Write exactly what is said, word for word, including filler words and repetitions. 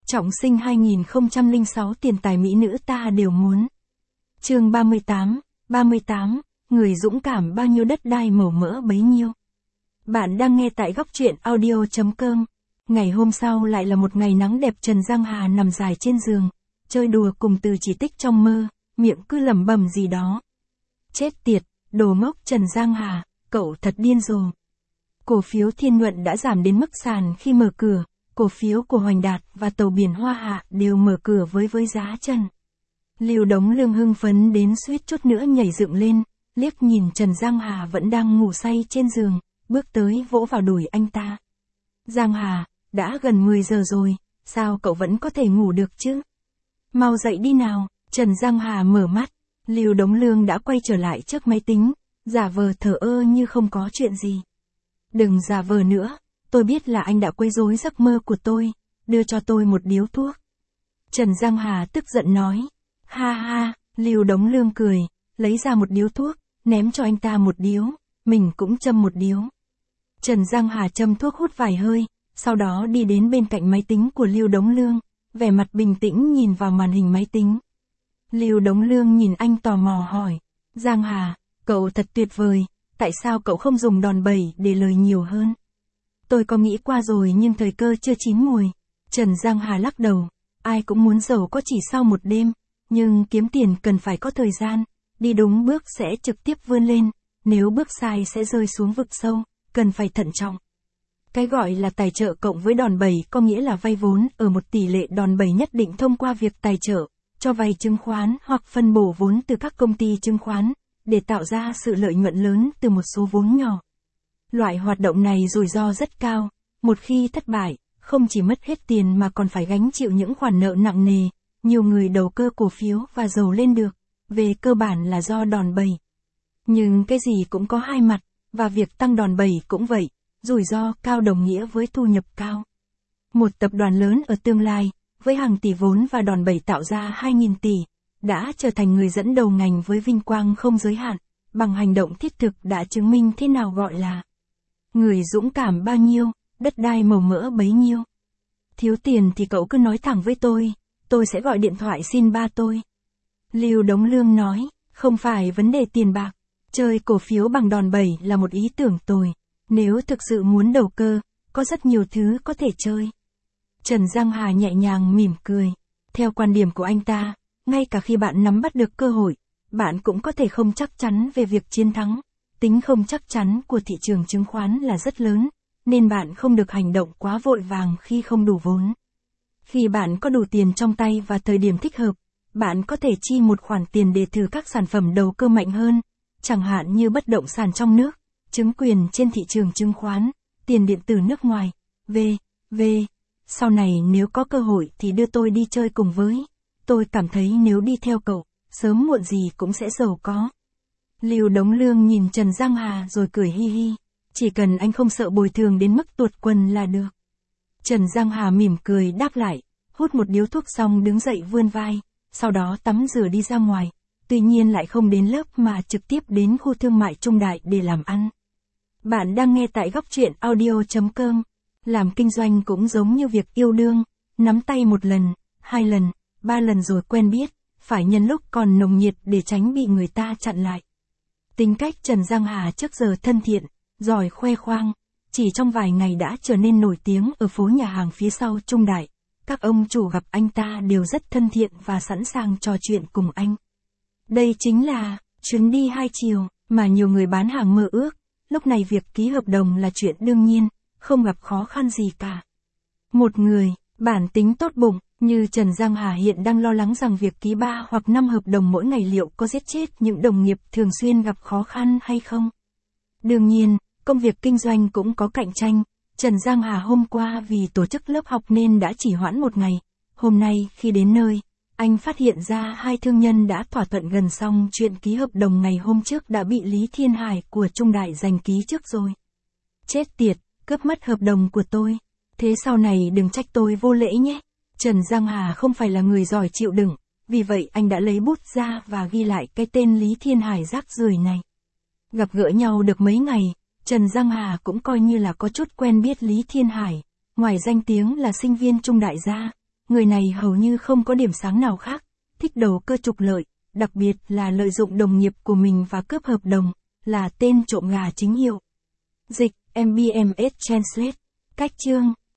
Trọng sinh hai nghìn không trăm lẻ sáu tiền tài mỹ nữ ta đều muốn. Chương ba mươi tám, ba mươi tám, người dũng cảm bao nhiêu đất đai màu mỡ bấy nhiêu. Bạn đang nghe tại góc truyện audio chấm com. Ngày hôm sau lại là một ngày nắng đẹp, Trần Giang Hà nằm dài trên giường, chơi đùa cùng Từ Chỉ Tích trong mơ, miệng cứ lẩm bẩm gì đó. Chết tiệt, đồ ngốc Trần Giang Hà, cậu thật điên rồ. Cổ phiếu Thiên Nhuận đã giảm đến mức sàn khi mở cửa, cổ phiếu của Hoành Đạt và Tàu Biển Hoa Hạ đều mở cửa với với giá trần. Lưu Đống Lương hưng phấn đến suýt chút nữa nhảy dựng lên, liếc nhìn Trần Giang Hà vẫn đang ngủ say trên giường, bước tới vỗ vào đùi anh ta. Giang Hà, đã gần mười giờ rồi, sao cậu vẫn có thể ngủ được chứ? Mau dậy đi nào. Trần Giang Hà mở mắt, Lưu Đống Lương đã quay trở lại trước máy tính, giả vờ thờ ơ như không có chuyện gì. Đừng giả vờ nữa, tôi biết là anh đã quấy rối giấc mơ của tôi, đưa cho tôi một điếu thuốc. Trần Giang Hà tức giận nói. Ha ha, Lưu Đống Lương cười, lấy ra một điếu thuốc, ném cho anh ta một điếu, mình cũng châm một điếu. Trần Giang Hà châm thuốc hút vài hơi, sau đó đi đến bên cạnh máy tính của Lưu Đống Lương, vẻ mặt bình tĩnh nhìn vào màn hình máy tính. Lưu Đống Lương nhìn anh tò mò hỏi, Giang Hà, cậu thật tuyệt vời, tại sao cậu không dùng đòn bẩy để lời nhiều hơn? Tôi có nghĩ qua rồi nhưng thời cơ chưa chín mùi. Trần Giang Hà lắc đầu, ai cũng muốn giàu có chỉ sau một đêm, nhưng kiếm tiền cần phải có thời gian, đi đúng bước sẽ trực tiếp vươn lên, nếu bước sai sẽ rơi xuống vực sâu, cần phải thận trọng. Cái gọi là tài trợ cộng với đòn bẩy có nghĩa là vay vốn ở một tỷ lệ đòn bẩy nhất định thông qua việc tài trợ, cho vay chứng khoán hoặc phân bổ vốn từ các công ty chứng khoán, để tạo ra sự lợi nhuận lớn từ một số vốn nhỏ. Loại hoạt động này rủi ro rất cao, một khi thất bại, không chỉ mất hết tiền mà còn phải gánh chịu những khoản nợ nặng nề, nhiều người đầu cơ cổ phiếu và giàu lên được, về cơ bản là do đòn bẩy. Nhưng cái gì cũng có hai mặt, và việc tăng đòn bẩy cũng vậy, rủi ro cao đồng nghĩa với thu nhập cao. Một tập đoàn lớn ở tương lai, với hàng tỷ vốn và đòn bẩy tạo ra hai nghìn tỷ, đã trở thành người dẫn đầu ngành với vinh quang không giới hạn, bằng hành động thiết thực đã chứng minh thế nào gọi là người dũng cảm bao nhiêu, đất đai màu mỡ bấy nhiêu. Thiếu tiền thì cậu cứ nói thẳng với tôi, tôi sẽ gọi điện thoại xin ba tôi. Lưu Đống Lương nói, không phải vấn đề tiền bạc, chơi cổ phiếu bằng đòn bẩy là một ý tưởng tồi, nếu thực sự muốn đầu cơ, có rất nhiều thứ có thể chơi. Trần Giang Hà nhẹ nhàng mỉm cười, theo quan điểm của anh ta, ngay cả khi bạn nắm bắt được cơ hội, bạn cũng có thể không chắc chắn về việc chiến thắng. Tính không chắc chắn của thị trường chứng khoán là rất lớn, nên bạn không được hành động quá vội vàng khi không đủ vốn. Khi bạn có đủ tiền trong tay và thời điểm thích hợp, bạn có thể chi một khoản tiền để thử các sản phẩm đầu cơ mạnh hơn, chẳng hạn như bất động sản trong nước, chứng quyền trên thị trường chứng khoán, tiền điện tử nước ngoài, vân vân. Sau này nếu có cơ hội thì đưa tôi đi chơi cùng với. Tôi cảm thấy nếu đi theo cậu, sớm muộn gì cũng sẽ giàu có. Lưu Đống Lương nhìn Trần Giang Hà rồi cười hi hi, chỉ cần anh không sợ bồi thường đến mức tuột quần là được. Trần Giang Hà mỉm cười đáp lại, hút một điếu thuốc xong đứng dậy vươn vai, sau đó tắm rửa đi ra ngoài, tuy nhiên lại không đến lớp mà trực tiếp đến khu thương mại Trung Đại để làm ăn. Bạn đang nghe tại góc truyện audio chấm com. Làm kinh doanh cũng giống như việc yêu đương, nắm tay một lần, hai lần, ba lần rồi quen biết, phải nhân lúc còn nồng nhiệt để tránh bị người ta chặn lại. Tính cách Trần Giang Hà trước giờ thân thiện, giỏi khoe khoang, chỉ trong vài ngày đã trở nên nổi tiếng ở phố nhà hàng phía sau Trung Đại. Các ông chủ gặp anh ta đều rất thân thiện và sẵn sàng trò chuyện cùng anh. Đây chính là chuyến đi hai chiều mà nhiều người bán hàng mơ ước, lúc này việc ký hợp đồng là chuyện đương nhiên, không gặp khó khăn gì cả. Một người, bản tính tốt bụng, như Trần Giang Hà hiện đang lo lắng rằng việc ký ba hoặc năm hợp đồng mỗi ngày liệu có giết chết những đồng nghiệp thường xuyên gặp khó khăn hay không. Đương nhiên, công việc kinh doanh cũng có cạnh tranh. Trần Giang Hà hôm qua vì tổ chức lớp học nên đã chỉ hoãn một ngày. Hôm nay khi đến nơi, anh phát hiện ra hai thương nhân đã thỏa thuận gần xong chuyện ký hợp đồng ngày hôm trước đã bị Lý Thiên Hải của Trung Đại giành ký trước rồi. Chết tiệt, cướp mất hợp đồng của tôi. Thế sau này đừng trách tôi vô lễ nhé. Trần Giang Hà không phải là người giỏi chịu đựng, vì vậy anh đã lấy bút ra và ghi lại cái tên Lý Thiên Hải rác rưởi này. Gặp gỡ nhau được mấy ngày, Trần Giang Hà cũng coi như là có chút quen biết Lý Thiên Hải, ngoài danh tiếng là sinh viên Trung Đại ra, Người này hầu như không có điểm sáng nào khác, thích đầu cơ trục lợi, đặc biệt là lợi dụng đồng nghiệp của mình và cướp hợp đồng, là tên trộm gà chính hiệu. Dịch, em bê em ét Translate. Cách chương.